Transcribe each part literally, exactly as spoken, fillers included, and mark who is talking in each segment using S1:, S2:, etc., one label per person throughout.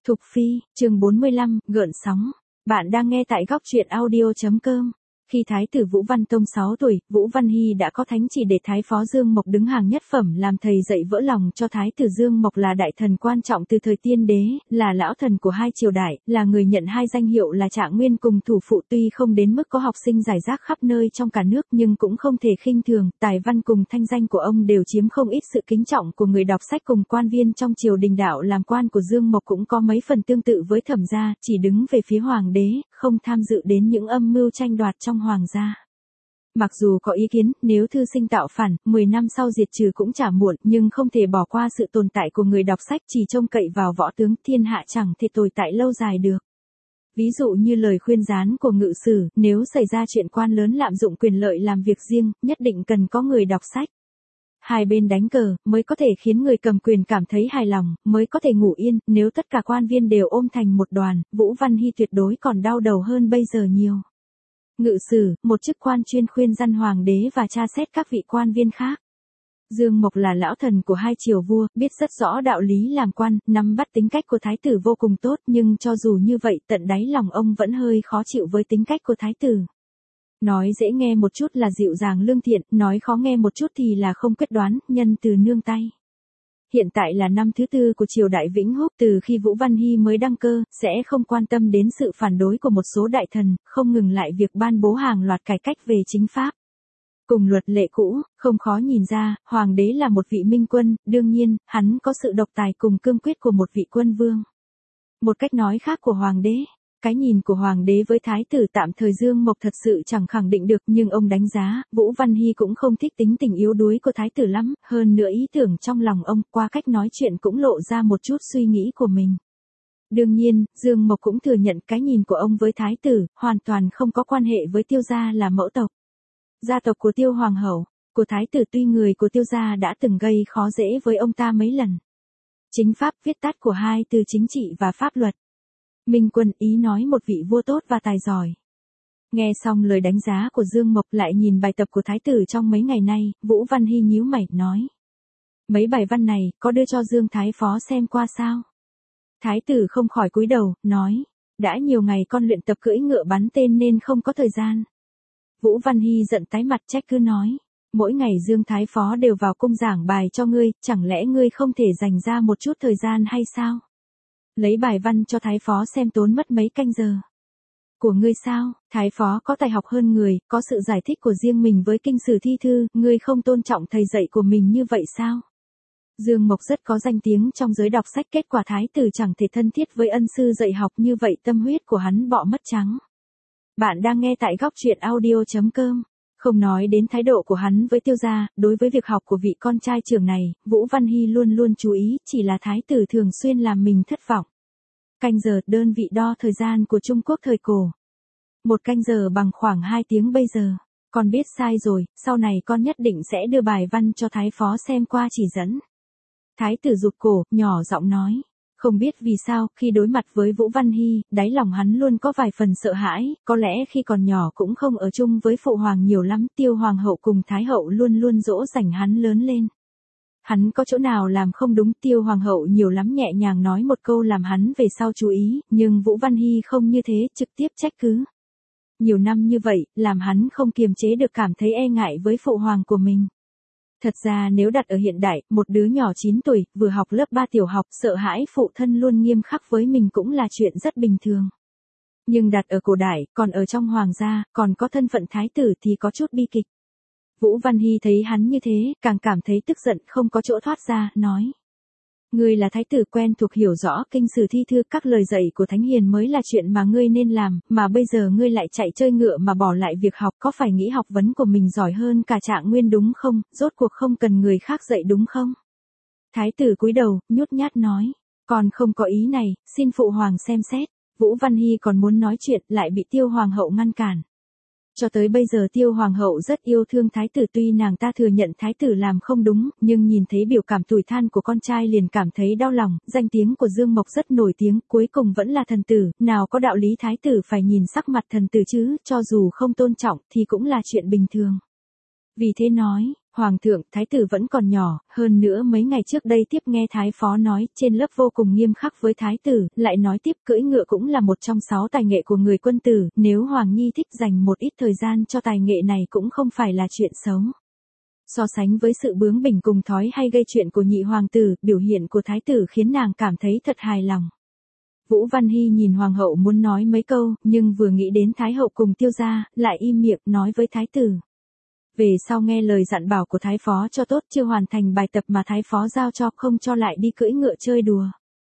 S1: Thục Phi, chương bốn mươi lăm, gợn sóng. Bạn đang nghe tại góc truyện audio chấm com. Khi Thái tử Vũ Văn Tông sáu tuổi, Vũ Văn Hy đã có thánh chỉ để Thái phó Dương Mộc đứng hàng nhất phẩm làm thầy dạy vỡ lòng cho Thái tử Dương Mộc là đại thần quan trọng từ thời tiên đế, là lão thần của hai triều đại, là người nhận hai danh hiệu là Trạng Nguyên cùng Thủ Phụ. Tuy không đến mức có học sinh giải rác khắp nơi trong cả nước nhưng cũng không thể khinh thường, tài văn cùng thanh danh của ông đều chiếm không ít sự kính trọng của người đọc sách cùng quan viên trong triều đình. Đạo làm quan của Dương Mộc cũng có mấy phần tương tự với Thẩm gia, chỉ đứng về phía hoàng đế, không tham dự đến những âm mưu tranh đoạt trong hoàng gia. Mặc dù có ý kiến, nếu thư sinh tạo phản, mười năm sau diệt trừ cũng chả muộn, nhưng không thể bỏ qua sự tồn tại của người đọc sách. Chỉ trông cậy vào võ tướng, thiên hạ chẳng thể tồn tại lâu dài được. Ví dụ như lời khuyên gián của Ngự Sử, nếu xảy ra chuyện quan lớn lạm dụng quyền lợi làm việc riêng, nhất định cần có người đọc sách. Hai bên đánh cờ, mới có thể khiến người cầm quyền cảm thấy hài lòng, mới có thể ngủ yên. Nếu tất cả quan viên đều ôm thành một đoàn, Vũ Văn Hy tuyệt đối còn đau đầu hơn bây giờ nhiều. Ngự Sử, một chức quan chuyên khuyên răn hoàng đế và tra xét các vị quan viên khác. Dương Mộc là lão thần của hai triều vua, biết rất rõ đạo lý làm quan, nắm bắt tính cách của thái tử vô cùng tốt, nhưng cho dù như vậy, tận đáy lòng ông vẫn hơi khó chịu với tính cách của thái tử. Nói dễ nghe một chút là dịu dàng lương thiện, nói khó nghe một chút thì là không quyết đoán, nhân từ nương tay. Hiện tại là năm thứ tư của triều đại Vĩnh Húc, từ khi Vũ Văn Hy mới đăng cơ, sẽ không quan tâm đến sự phản đối của một số đại thần, không ngừng lại việc ban bố hàng loạt cải cách về chính pháp. Cùng luật lệ cũ, không khó nhìn ra, hoàng đế là một vị minh quân, đương nhiên, hắn có sự độc tài cùng cương quyết của một vị quân vương. Một cách nói khác của hoàng đế. Cái nhìn của hoàng đế với thái tử tạm thời Dương Mộc thật sự chẳng khẳng định được, nhưng ông đánh giá, Vũ Văn Hy cũng không thích tính tình yếu đuối của thái tử lắm, hơn nữa ý tưởng trong lòng ông, qua cách nói chuyện cũng lộ ra một chút suy nghĩ của mình. Đương nhiên, Dương Mộc cũng thừa nhận cái nhìn của ông với thái tử, hoàn toàn không có quan hệ với Tiêu gia là mẫu tộc. Gia tộc của Tiêu Hoàng hậu, của thái tử tuy người của Tiêu gia đã từng gây khó dễ với ông ta mấy lần. Chính pháp viết tắt của hai từ chính trị và pháp luật. Minh quân ý nói một vị vua tốt và tài giỏi. Nghe xong lời đánh giá của Dương Mộc lại nhìn bài tập của thái tử trong mấy ngày nay, Vũ Văn Hy nhíu mày, nói. Mấy bài văn này, có đưa cho Dương Thái Phó xem qua sao? Thái tử không khỏi cúi đầu, nói. Đã nhiều ngày con luyện tập cưỡi ngựa bắn tên nên không có thời gian. Vũ Văn Hy giận tái mặt trách cứ nói. Mỗi ngày Dương Thái Phó đều vào cung giảng bài cho ngươi, chẳng lẽ ngươi không thể dành ra một chút thời gian hay sao? Lấy bài văn cho thái phó xem tốn mất mấy canh giờ. Của ngươi sao, thái phó có tài học hơn người, có sự giải thích của riêng mình với kinh sử thi thư, ngươi không tôn trọng thầy dạy của mình như vậy sao? Dương Mộc rất có danh tiếng trong giới đọc sách, kết quả thái tử chẳng thể thân thiết với ân sư dạy học như vậy, tâm huyết của hắn bỏ mất trắng. Bạn đang nghe tại góc truyện audio chấm com. Không nói đến thái độ của hắn với Tiêu gia, đối với việc học của vị con trai trưởng này, Vũ Văn Hy luôn luôn chú ý, chỉ là thái tử thường xuyên làm mình thất vọng. Canh giờ, đơn vị đo thời gian của Trung Quốc thời cổ. Một canh giờ bằng khoảng hai tiếng bây giờ. Con biết sai rồi, sau này con nhất định sẽ đưa bài văn cho thái phó xem qua chỉ dẫn. Thái tử rụt cổ, nhỏ giọng nói. Không biết vì sao, khi đối mặt với Vũ Văn Hy, đáy lòng hắn luôn có vài phần sợ hãi, có lẽ khi còn nhỏ cũng không ở chung với phụ hoàng nhiều lắm, Tiêu Hoàng hậu cùng Thái hậu luôn luôn dỗ dành hắn lớn lên. Hắn có chỗ nào làm không đúng, Tiêu Hoàng hậu nhiều lắm nhẹ nhàng nói một câu làm hắn về sau chú ý, nhưng Vũ Văn Hy không như thế, trực tiếp trách cứ. Nhiều năm như vậy, làm hắn không kiềm chế được cảm thấy e ngại với phụ hoàng của mình. Thật ra nếu đặt ở hiện đại, một đứa nhỏ chín tuổi, vừa học lớp ba tiểu học, sợ hãi phụ thân luôn nghiêm khắc với mình cũng là chuyện rất bình thường. Nhưng đặt ở cổ đại, còn ở trong hoàng gia, còn có thân phận thái tử thì có chút bi kịch. Vũ Văn Hy thấy hắn như thế, càng cảm thấy tức giận không có chỗ thoát ra, nói. Ngươi là thái tử quen thuộc hiểu rõ kinh sử thi thư, các lời dạy của thánh hiền mới là chuyện mà ngươi nên làm, mà bây giờ ngươi lại chạy chơi ngựa mà bỏ lại việc học, có phải nghĩ học vấn của mình giỏi hơn cả Trạng Nguyên đúng không, rốt cuộc không cần người khác dạy đúng không? Thái tử cúi đầu, nhút nhát nói, còn không có ý này, xin phụ hoàng xem xét. Vũ Văn Hy còn muốn nói chuyện, lại bị Tiêu Hoàng hậu ngăn cản. Cho tới bây giờ Tiêu Hoàng hậu rất yêu thương thái tử, tuy nàng ta thừa nhận thái tử làm không đúng, nhưng nhìn thấy biểu cảm tủi than của con trai liền cảm thấy đau lòng, danh tiếng của Dương Mộc rất nổi tiếng, cuối cùng vẫn là thần tử, nào có đạo lý thái tử phải nhìn sắc mặt thần tử chứ, cho dù không tôn trọng thì cũng là chuyện bình thường. Vì thế nói, Hoàng thượng, thái tử vẫn còn nhỏ, hơn nữa mấy ngày trước đây tiếp nghe thái phó nói, trên lớp vô cùng nghiêm khắc với thái tử, lại nói tiếp cưỡi ngựa cũng là một trong sáu tài nghệ của người quân tử, nếu Hoàng Nhi thích dành một ít thời gian cho tài nghệ này cũng không phải là chuyện xấu. So sánh với sự bướng bỉnh cùng thói hay gây chuyện của nhị hoàng tử, biểu hiện của thái tử khiến nàng cảm thấy thật hài lòng. Vũ Văn Hy nhìn hoàng hậu muốn nói mấy câu, nhưng vừa nghĩ đến thái hậu cùng Tiêu gia, lại im miệng nói với thái tử. Về sau nghe lời dặn bảo của thái phó cho tốt, chưa hoàn thành bài tập mà thái phó giao cho, không cho lại đi cưỡi ngựa chơi đùa.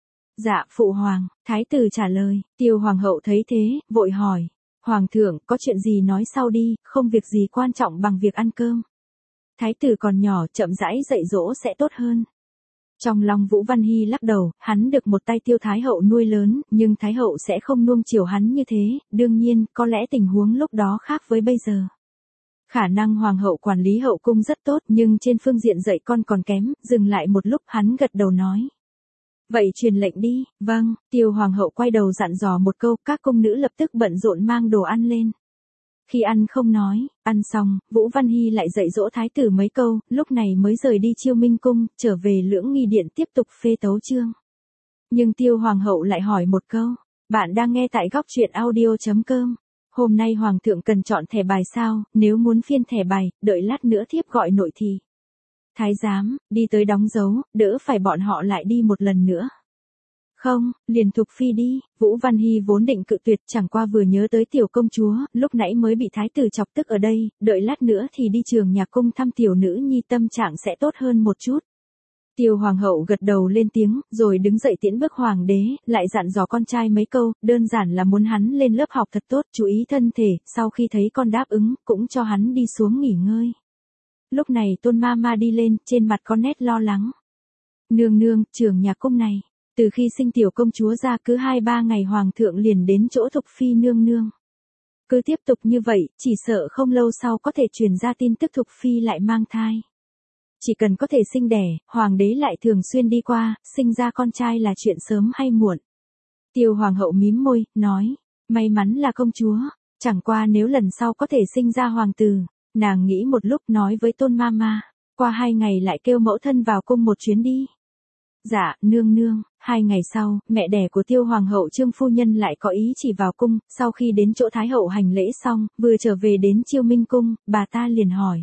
S1: Dạ phụ hoàng, thái tử trả lời. Tiêu hoàng hậu thấy thế, vội hỏi. Hoàng thượng, có chuyện gì nói sau đi, không việc gì quan trọng bằng việc ăn cơm. Thái tử còn nhỏ, chậm rãi dạy dỗ sẽ tốt hơn. Trong lòng Vũ Văn Hy lắc đầu, hắn được một tay Tiêu thái hậu nuôi lớn, nhưng thái hậu sẽ không nuông chiều hắn như thế, đương nhiên, có lẽ tình huống lúc đó khác với bây giờ. Khả năng hoàng hậu quản lý hậu cung rất tốt, nhưng trên phương diện dạy con còn kém, dừng lại một lúc hắn gật đầu nói. Vậy truyền lệnh đi. Vâng. Tiêu hoàng hậu quay đầu dặn dò một câu, các cung nữ lập tức bận rộn mang đồ ăn lên. Khi ăn không nói, ăn xong, Vũ Văn Hy lại dạy dỗ thái tử mấy câu, lúc này mới rời đi Chiêu Minh cung, trở về Lưỡng Nghi điện tiếp tục phê tấu chương. Nhưng Tiêu hoàng hậu lại hỏi một câu, bạn đang nghe tại góc truyện audio chấm com. Hôm nay hoàng thượng cần chọn thẻ bài sao, nếu muốn phiên thẻ bài, đợi lát nữa thiếp gọi nội thì. Thái giám, đi tới đóng dấu, đỡ phải bọn họ lại đi một lần nữa. Không, liền Thục Phi đi. Vũ Văn Hy vốn định cự tuyệt, chẳng qua vừa nhớ tới tiểu công chúa, lúc nãy mới bị thái tử chọc tức ở đây, đợi lát nữa thì đi trường nhạc cung thăm tiểu nữ nhi, tâm trạng sẽ tốt hơn một chút. Tiêu hoàng hậu gật đầu lên tiếng, rồi đứng dậy tiễn bước hoàng đế, lại dặn dò con trai mấy câu, đơn giản là muốn hắn lên lớp học thật tốt, chú ý thân thể, sau khi thấy con đáp ứng, cũng cho hắn đi xuống nghỉ ngơi. Lúc này Tôn ma ma đi lên, trên mặt có nét lo lắng. Nương nương, trường nhạc cung này, từ khi sinh tiểu công chúa ra cứ hai ba ngày hoàng thượng liền đến chỗ Thục Phi nương nương. Cứ tiếp tục như vậy, chỉ sợ không lâu sau có thể truyền ra tin tức Thục Phi lại mang thai. Chỉ cần có thể sinh đẻ, hoàng đế lại thường xuyên đi qua, sinh ra con trai là chuyện sớm hay muộn. Tiêu hoàng hậu mím môi, nói, may mắn là công chúa, chẳng qua nếu lần sau có thể sinh ra hoàng tử. Nàng nghĩ một lúc nói với Tôn ma ma, qua hai ngày lại kêu mẫu thân vào cung một chuyến đi. Dạ, nương nương. Hai ngày sau, mẹ đẻ của Tiêu hoàng hậu Trương phu nhân lại có ý chỉ vào cung, sau khi đến chỗ thái hậu hành lễ xong, vừa trở về đến Chiêu Minh cung, bà ta liền hỏi.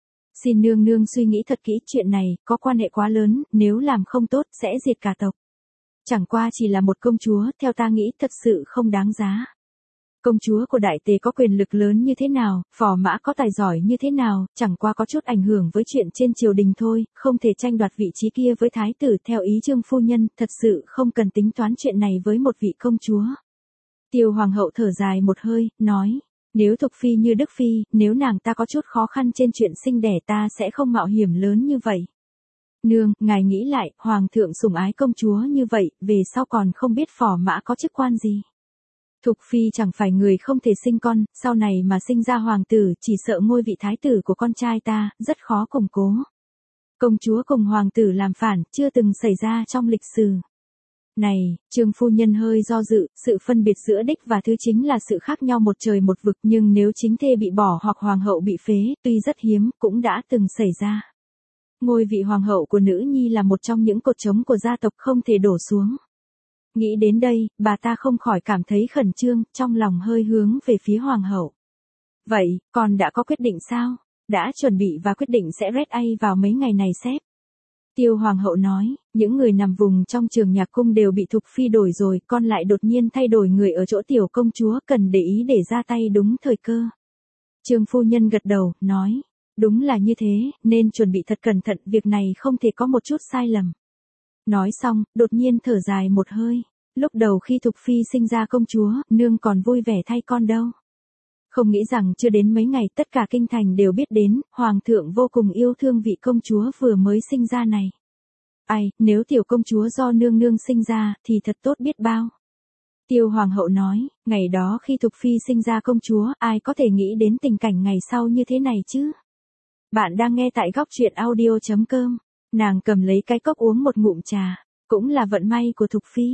S1: Xin nương nương suy nghĩ thật kỹ, chuyện này có quan hệ quá lớn, nếu làm không tốt sẽ diệt cả tộc. Chẳng qua chỉ là một công chúa, theo ta nghĩ thật sự không đáng giá. Công chúa của đại tề có quyền lực lớn như thế nào, phò mã có tài giỏi như thế nào, chẳng qua có chút ảnh hưởng với chuyện trên triều đình thôi, không thể tranh đoạt vị trí kia với thái tử. Theo ý Trương phu nhân, thật sự không cần tính toán chuyện này với một vị công chúa. Tiêu hoàng hậu thở dài một hơi, nói, nếu Thục Phi như Đức Phi, nếu nàng ta có chút khó khăn trên chuyện sinh đẻ ta sẽ không mạo hiểm lớn như vậy. Nương, ngài nghĩ lại, hoàng thượng sủng ái công chúa như vậy, về sau còn không biết phò mã có chức quan gì. Thục Phi chẳng phải người không thể sinh con, sau này mà sinh ra hoàng tử, chỉ sợ ngôi vị thái tử của con trai ta, rất khó củng cố. Công chúa cùng hoàng tử làm phản, chưa từng xảy ra trong lịch sử. Này, Trương phu nhân hơi do dự, sự phân biệt giữa đích và thứ chính là sự khác nhau một trời một vực, nhưng nếu chính thê bị bỏ hoặc hoàng hậu bị phế, tuy rất hiếm, cũng đã từng xảy ra. Ngôi vị hoàng hậu của nữ nhi là một trong những cột trống của gia tộc không thể đổ xuống. Nghĩ đến đây, bà ta không khỏi cảm thấy khẩn trương, trong lòng hơi hướng về phía hoàng hậu. Vậy, con đã có quyết định sao? Đã chuẩn bị và quyết định sẽ rét ai vào mấy ngày này xếp. Tiêu hoàng hậu nói, những người nằm vùng trong trường nhạc cung đều bị Thục Phi đổi rồi, con lại đột nhiên thay đổi người ở chỗ tiểu công chúa, cần để ý để ra tay đúng thời cơ. Trương phu nhân gật đầu, nói, đúng là như thế, nên chuẩn bị thật cẩn thận, việc này không thể có một chút sai lầm. Nói xong, đột nhiên thở dài một hơi. Lúc đầu khi Thục Phi sinh ra công chúa, nương còn vui vẻ thay con đâu. Không nghĩ rằng chưa đến mấy ngày tất cả kinh thành đều biết đến, hoàng thượng vô cùng yêu thương vị công chúa vừa mới sinh ra này. Ai, nếu tiểu công chúa do nương nương sinh ra, thì thật tốt biết bao. Tiêu hoàng hậu nói, ngày đó khi Thục Phi sinh ra công chúa, ai có thể nghĩ đến tình cảnh ngày sau như thế này chứ? Bạn đang nghe tại góc truyện audio chấm com. Nàng cầm lấy cái cốc uống một ngụm trà, cũng là vận may của Thục Phi.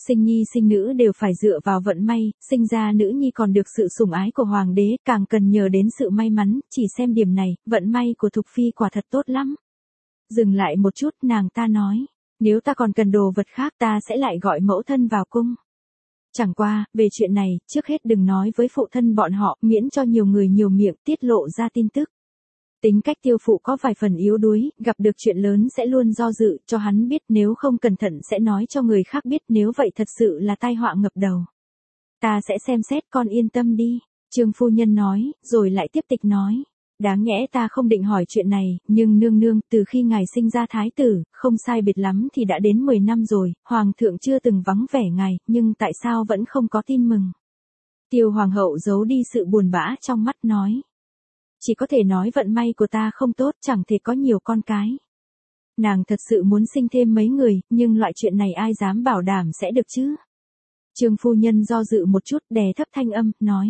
S1: Sinh nhi sinh nữ đều phải dựa vào vận may, sinh ra nữ nhi còn được sự sủng ái của hoàng đế, càng cần nhờ đến sự may mắn, chỉ xem điểm này, vận may của Thục Phi quả thật tốt lắm. Dừng lại một chút, nàng ta nói, nếu ta còn cần đồ vật khác ta sẽ lại gọi mẫu thân vào cung. Chẳng qua, về chuyện này, trước hết đừng nói với phụ thân bọn họ, miễn cho nhiều người nhiều miệng tiết lộ ra tin tức. Tính cách Tiêu phụ có vài phần yếu đuối, gặp được chuyện lớn sẽ luôn do dự, cho hắn biết nếu không cẩn thận sẽ nói cho người khác biết, nếu vậy thật sự là tai họa ngập đầu. Ta sẽ xem xét, con yên tâm đi, Trương phu nhân nói, rồi lại tiếp tục nói. Đáng nhẽ ta không định hỏi chuyện này, nhưng nương nương, từ khi ngài sinh ra thái tử, không sai biệt lắm thì đã đến mười năm rồi, hoàng thượng chưa từng vắng vẻ ngài, nhưng tại sao vẫn không có tin mừng? Tiêu hoàng hậu giấu đi sự buồn bã trong mắt nói. Chỉ có thể nói vận may của ta không tốt, chẳng thể có nhiều con cái. Nàng thật sự muốn sinh thêm mấy người, nhưng loại chuyện này ai dám bảo đảm sẽ được chứ? Trương phu nhân do dự một chút, đè thấp thanh âm, nói.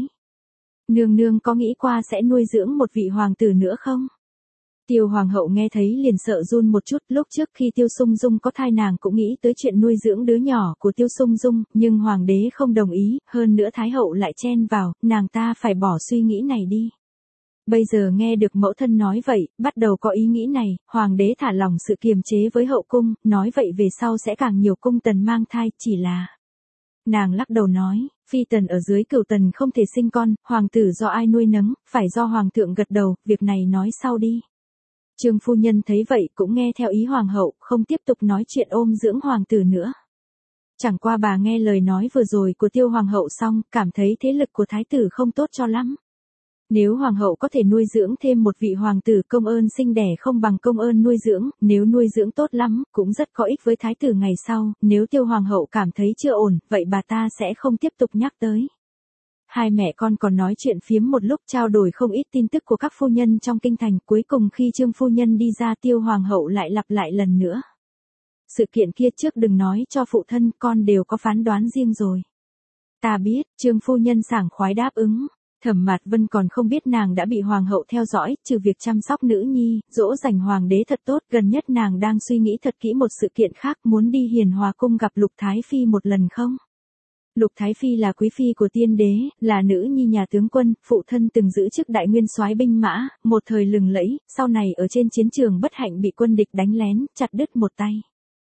S1: Nương nương có nghĩ qua sẽ nuôi dưỡng một vị hoàng tử nữa không? Tiêu hoàng hậu nghe thấy liền sợ run một chút, lúc trước khi Tiêu Sung Dung có thai nàng cũng nghĩ tới chuyện nuôi dưỡng đứa nhỏ của Tiêu Sung Dung, nhưng hoàng đế không đồng ý, hơn nữa thái hậu lại chen vào, nàng ta phải bỏ suy nghĩ này đi. Bây giờ nghe được mẫu thân nói vậy, bắt đầu có ý nghĩ này, hoàng đế thả lỏng sự kiềm chế với hậu cung, nói vậy về sau sẽ càng nhiều cung tần mang thai, chỉ là... Nàng lắc đầu nói, phi tần ở dưới cửu tần không thể sinh con, hoàng tử do ai nuôi nấng, phải do hoàng thượng gật đầu, việc này nói sau đi. Trương phu nhân thấy vậy cũng nghe theo ý hoàng hậu, không tiếp tục nói chuyện ôm dưỡng hoàng tử nữa. Chẳng qua bà nghe lời nói vừa rồi của Tiêu hoàng hậu xong, cảm thấy thế lực của thái tử không tốt cho lắm. Nếu hoàng hậu có thể nuôi dưỡng thêm một vị hoàng tử, công ơn sinh đẻ không bằng công ơn nuôi dưỡng, nếu nuôi dưỡng tốt lắm, cũng rất có ích với thái tử ngày sau, nếu Tiêu hoàng hậu cảm thấy chưa ổn, vậy bà ta sẽ không tiếp tục nhắc tới. Hai mẹ con còn nói chuyện phiếm một lúc, trao đổi không ít tin tức của các phu nhân trong kinh thành, cuối cùng khi Trương phu nhân đi ra, Tiêu hoàng hậu lại lặp lại lần nữa. Sự kiện kia trước đừng nói cho phụ thân, con đều có phán đoán riêng rồi. Ta biết, Trương phu nhân sảng khoái đáp ứng. Thẩm Mạt Vân còn không biết nàng đã bị hoàng hậu theo dõi, trừ việc chăm sóc nữ nhi, dỗ dành hoàng đế thật tốt, gần nhất nàng đang suy nghĩ thật kỹ một sự kiện khác, muốn đi Hiền Hòa cung gặp Lục Thái Phi một lần không? Lục Thái Phi là quý phi của tiên đế, là nữ nhi nhà tướng quân, phụ thân từng giữ chức đại nguyên soái binh mã, một thời lừng lẫy, sau này ở trên chiến trường bất hạnh bị quân địch đánh lén, chặt đứt một tay.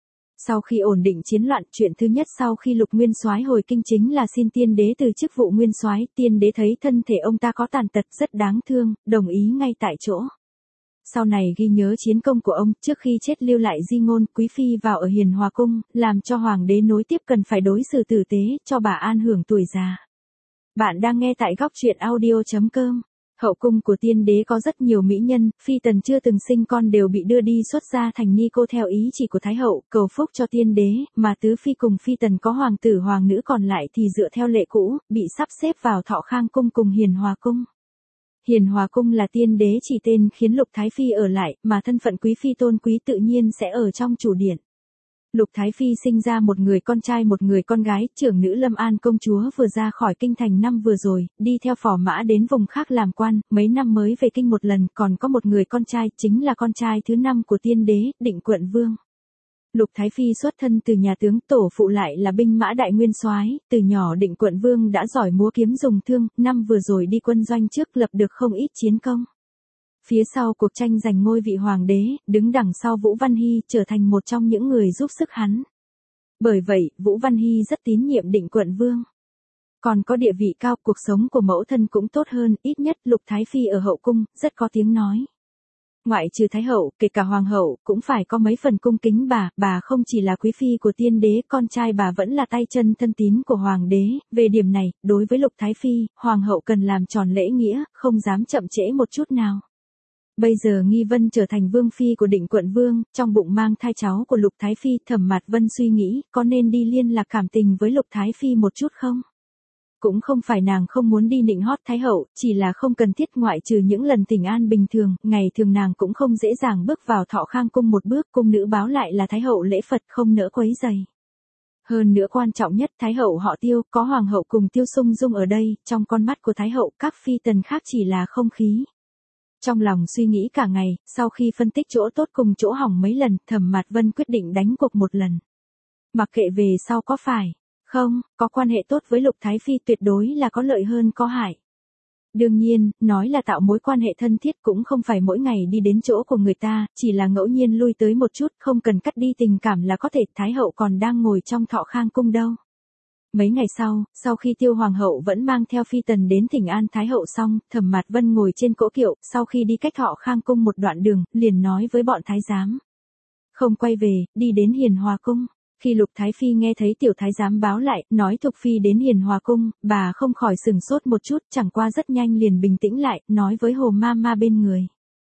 S1: Sau khi ổn định chiến loạn, chuyện thứ nhất sau khi Lục Nguyên Soái hồi kinh chính là xin tiên đế từ chức vụ nguyên soái. Tiên đế thấy thân thể ông ta có tàn tật rất đáng thương, đồng ý ngay tại chỗ. Sau này ghi nhớ chiến công của ông, trước khi chết lưu lại di ngôn, quý phi vào ở Hiền Hòa cung, làm cho hoàng đế nối tiếp cần phải đối xử tử tế, cho bà an hưởng tuổi già. Bạn đang nghe tại góc truyện audio chấm com. Hậu cung của tiên đế có rất nhiều mỹ nhân, phi tần chưa từng sinh con đều bị đưa đi xuất gia thành ni cô theo ý chỉ của thái hậu, cầu phúc cho tiên đế, mà tứ phi cùng phi tần có hoàng tử hoàng nữ còn lại thì dựa theo lệ cũ, bị sắp xếp vào Thọ Khang cung cùng Hiền Hòa cung. Hiền Hòa cung là tiên đế chỉ tên khiến Lục Thái Phi ở lại, mà thân phận quý phi tôn quý tự nhiên sẽ ở trong chủ điện. Lục Thái Phi sinh ra một người con trai một người con gái, trưởng nữ Lâm An công chúa vừa ra khỏi kinh thành năm vừa rồi, đi theo phò mã đến vùng khác làm quan, mấy năm mới về kinh một lần, còn có một người con trai, chính là con trai thứ năm của tiên đế, Định Quận Vương. Lục Thái Phi xuất thân từ nhà tướng, tổ phụ lại là binh mã đại nguyên soái, từ nhỏ Định Quận Vương đã giỏi múa kiếm dùng thương, năm vừa rồi đi quân doanh trước lập được không ít chiến công. Phía sau cuộc tranh giành ngôi vị hoàng đế, đứng đằng sau Vũ Văn Hy trở thành một trong những người giúp sức hắn. Bởi vậy, Vũ Văn Hy rất tín nhiệm Định Quận Vương. Còn có địa vị cao, cuộc sống của mẫu thân cũng tốt hơn, ít nhất Lục Thái Phi ở hậu cung, rất có tiếng nói. Ngoại trừ Thái hậu, kể cả Hoàng hậu, cũng phải có mấy phần cung kính bà, bà không chỉ là quý phi của tiên đế, con trai bà vẫn là tay chân thân tín của Hoàng đế, về điểm này, đối với Lục Thái Phi, Hoàng hậu cần làm tròn lễ nghĩa, không dám chậm trễ một chút nào. Bây giờ Nghi Vân trở thành vương phi của Định Quận Vương, trong bụng mang thai cháu của Lục Thái Phi, Thẩm Mạt Vân suy nghĩ, có nên đi liên lạc cảm tình với Lục Thái Phi một chút không? Cũng không phải nàng không muốn đi nịnh hót Thái hậu, chỉ là không cần thiết, ngoại trừ những lần tình an bình thường, ngày thường nàng cũng không dễ dàng bước vào Thọ Khang cung một bước, cung nữ báo lại là Thái hậu lễ Phật không nỡ quấy rầy. Hơn nữa quan trọng nhất, Thái hậu họ Tiêu, có Hoàng hậu cùng Tiêu Sung Dung ở đây, trong con mắt của Thái hậu, các phi tần khác chỉ là không khí. Trong lòng suy nghĩ cả ngày, sau khi phân tích chỗ tốt cùng chỗ hỏng mấy lần, Thẩm Mạt Vân quyết định đánh cuộc một lần. Mặc kệ về sau có phải Không, có quan hệ tốt với Lục Thái Phi tuyệt đối là có lợi hơn có hại. Đương nhiên, nói là tạo mối quan hệ thân thiết cũng không phải mỗi ngày đi đến chỗ của người ta, chỉ là ngẫu nhiên lui tới một chút, không cần cắt đi tình cảm là có thể. Thái hậu còn đang ngồi trong Thọ Khang cung đâu. Mấy ngày sau, sau khi Tiêu Hoàng hậu vẫn mang theo phi tần đến thỉnh an Thái hậu xong, Thẩm Mạt Vân ngồi trên cỗ kiệu, sau khi đi cách Thọ Khang cung một đoạn đường, liền nói với bọn thái giám. Không quay về, đi đến Hiền Hòa cung. Khi Lục Thái Phi nghe thấy tiểu thái giám báo lại, nói Thục Phi đến Hiền Hòa cung, bà không khỏi sừng sốt một chút, chẳng qua rất nhanh liền bình tĩnh lại, nói với Hồ Ma Ma bên người.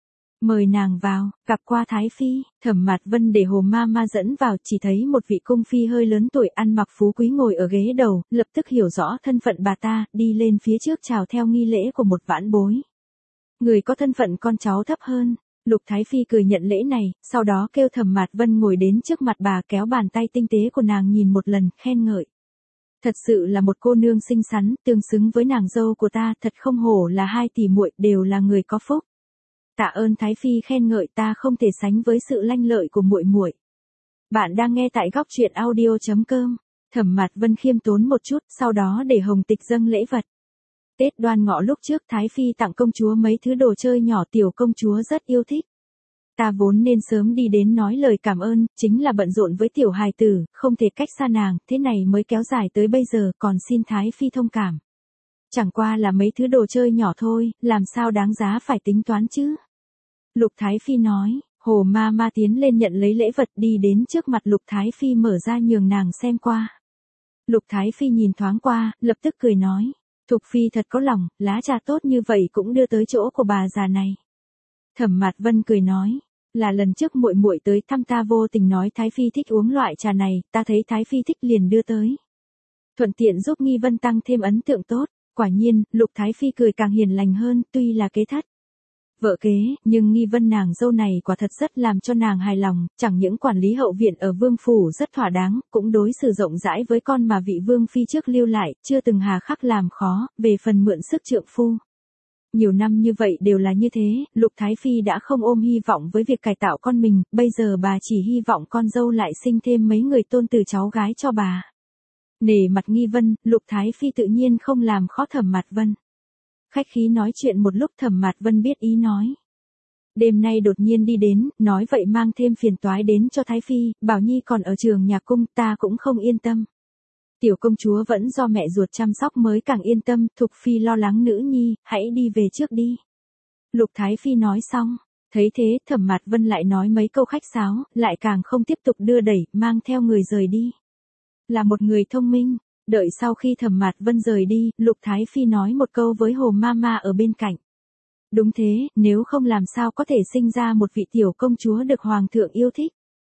S1: Mời nàng vào, gặp qua Thái Phi. Thẩm Mạt Vân để Hồ Ma Ma dẫn vào, chỉ thấy một vị cung phi hơi lớn tuổi ăn mặc phú quý ngồi ở ghế đầu, lập tức hiểu rõ thân phận bà ta, đi lên phía trước chào theo nghi lễ của một vãn bối. Người có thân phận con cháu thấp hơn. Lục Thái Phi cười nhận lễ này, sau đó kêu Thẩm Mạt Vân ngồi đến trước mặt bà, kéo bàn tay tinh tế của nàng nhìn một lần, khen ngợi. Thật sự là một cô nương xinh xắn, tương xứng với nàng dâu của ta, thật không hổ là hai tỷ muội, đều là người có phúc. Tạ ơn Thái Phi khen ngợi, ta không thể sánh với sự lanh lợi của muội muội. Bạn đang nghe tại góc truyện audio chấm com. Thẩm Mạt Vân khiêm tốn một chút, sau đó để Hồng Tịch dâng lễ vật. Tết Đoan Ngọ lúc trước Thái Phi tặng công chúa mấy thứ đồ chơi nhỏ, tiểu công chúa rất yêu thích. Ta vốn nên sớm đi đến nói lời cảm ơn, chính là bận rộn với tiểu hài tử, không thể cách xa nàng, thế này mới kéo dài tới bây giờ, còn xin Thái Phi thông cảm. Chẳng qua là mấy thứ đồ chơi nhỏ thôi, làm sao đáng giá phải tính toán chứ? Lục Thái Phi nói. Hồ Ma Ma tiến lên nhận lấy lễ vật, đi đến trước mặt Lục Thái Phi mở ra nhường nàng xem qua. Lục Thái Phi nhìn thoáng qua, lập tức cười nói. Thục Phi thật có lòng, lá trà tốt như vậy cũng đưa tới chỗ của bà già này. Thẩm Mạt Vân cười nói. Là lần trước muội muội tới thăm ta vô tình nói Thái Phi thích uống loại trà này, ta thấy Thái Phi thích liền đưa tới. Thuận tiện giúp Nghi Vân tăng thêm ấn tượng tốt. Quả nhiên, Lục Thái Phi cười càng hiền lành hơn, tuy là kế thất vợ kế, nhưng Nghi Vân nàng dâu này quả thật rất làm cho nàng hài lòng, chẳng những quản lý hậu viện ở vương phủ rất thỏa đáng, cũng đối xử rộng rãi với con mà vị vương phi trước lưu lại, chưa từng hà khắc làm khó, về phần mượn sức trượng phu. Nhiều năm như vậy đều là như thế, Lục Thái Phi đã không ôm hy vọng với việc cải tạo con mình, bây giờ bà chỉ hy vọng con dâu lại sinh thêm mấy người tôn tử cháu gái cho bà. Nể mặt Nghi Vân, Lục Thái Phi tự nhiên không làm khó Thẩm Mạt Vân. Khách khí nói chuyện một lúc, Thẩm Mạt Vân biết ý nói. Đêm nay đột nhiên đi đến, nói vậy mang thêm phiền toái đến cho Thái Phi, Bảo Nhi còn ở trường nhà cung, ta cũng không yên tâm. Tiểu công chúa vẫn do mẹ ruột chăm sóc mới càng yên tâm, Thục Phi lo lắng nữ nhi, hãy đi về trước đi. Lục Thái Phi nói xong, thấy thế, Thẩm Mạt Vân lại nói mấy câu khách sáo, lại càng không tiếp tục đưa đẩy, mang theo người rời đi. Là một người thông minh. Đợi sau khi Thẩm Mạt Vân rời đi, Lục Thái Phi nói một câu với Hồ Ma Ma ở bên cạnh. Đúng thế, nếu không làm sao có thể sinh ra một vị tiểu công chúa được Hoàng thượng yêu thích.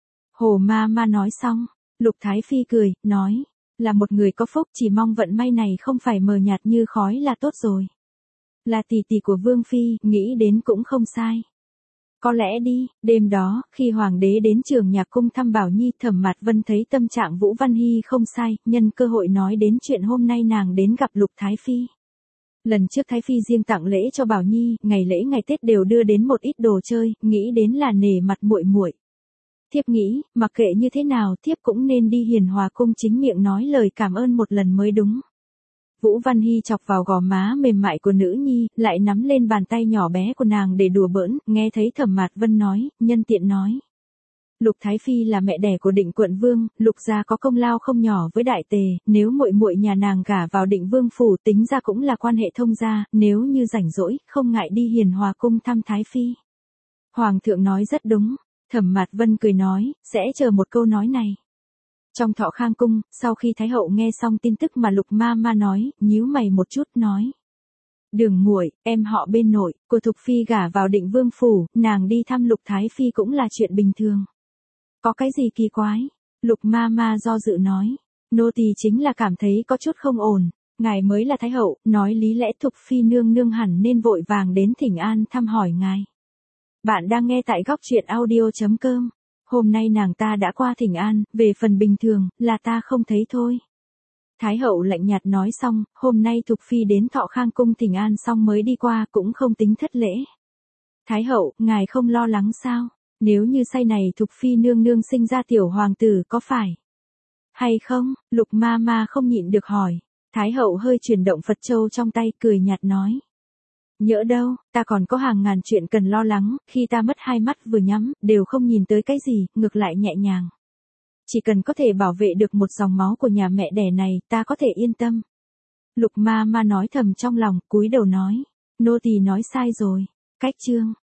S1: Hồ Ma Ma nói xong, Lục Thái Phi cười, nói, là một người có phúc, chỉ mong vận may này không phải mờ nhạt như khói là tốt rồi. Là tỷ tỷ của Vương Phi, nghĩ đến cũng không sai. Có lẽ đi, đêm đó, khi Hoàng đế đến trường nhạc cung thăm Bảo Nhi, Thẩm Mạt Vân thấy tâm trạng Vũ Văn Hy không sai, nhân cơ hội nói đến chuyện hôm nay nàng đến gặp Lục Thái Phi. Lần trước Thái Phi riêng tặng lễ cho Bảo Nhi, ngày lễ ngày Tết đều đưa đến một ít đồ chơi, nghĩ đến là nể mặt muội muội. Thiếp nghĩ, mặc kệ như thế nào, thiếp cũng nên đi Hiền Hòa cung chính miệng nói lời cảm ơn một lần mới đúng. Vũ Văn Hy chọc vào gò má mềm mại của nữ nhi, lại nắm lên bàn tay nhỏ bé của nàng để đùa bỡn, nghe thấy Thẩm Mạt Vân nói, nhân tiện nói. Lục Thái Phi là mẹ đẻ của Định Quận Vương, Lục gia có công lao không nhỏ với Đại Tề, nếu muội muội nhà nàng gả vào Định Vương phủ tính ra cũng là quan hệ thông gia, nếu như rảnh rỗi, không ngại đi Hiền Hòa cung thăm Thái Phi. Hoàng thượng nói rất đúng, Thẩm Mạt Vân cười nói, sẽ chờ một câu nói này. Trong Thọ Khang cung, sau khi Thái hậu nghe xong tin tức mà Lục Ma Ma nói, nhíu mày một chút nói. Đường muội, em họ bên nội, của Thục Phi gả vào Định Vương phủ, nàng đi thăm Lục Thái Phi cũng là chuyện bình thường. Có cái gì kỳ quái? Lục Ma Ma do dự nói. Nô tỳ chính là cảm thấy có chút không ổn. Ngài mới là Thái hậu, nói lý lẽ Thục Phi nương nương hẳn nên vội vàng đến thỉnh an thăm hỏi ngài. Bạn đang nghe tại góc truyện audio chấm com. Hôm nay nàng ta đã qua thỉnh an, về phần bình thường, là ta không thấy thôi. Thái hậu lạnh nhạt nói xong, hôm nay Thục Phi đến Thọ Khang cung thỉnh an xong mới đi qua, cũng không tính thất lễ. Thái hậu, ngài không lo lắng sao? Nếu như say này Thục Phi nương nương sinh ra tiểu hoàng tử có phải Hay không? Lục ma ma không nhịn được hỏi. Thái hậu hơi chuyển động Phật châu trong tay, cười nhạt nói. Nhỡ đâu, ta còn có hàng ngàn chuyện cần lo lắng, khi ta mất hai mắt vừa nhắm, đều không nhìn tới cái gì, ngược lại nhẹ nhàng. Chỉ cần có thể bảo vệ được một dòng máu của nhà mẹ đẻ này, ta có thể yên tâm. Lục ma ma nói thầm trong lòng, cúi đầu nói. Nô tỳ nói sai rồi. Cách chương.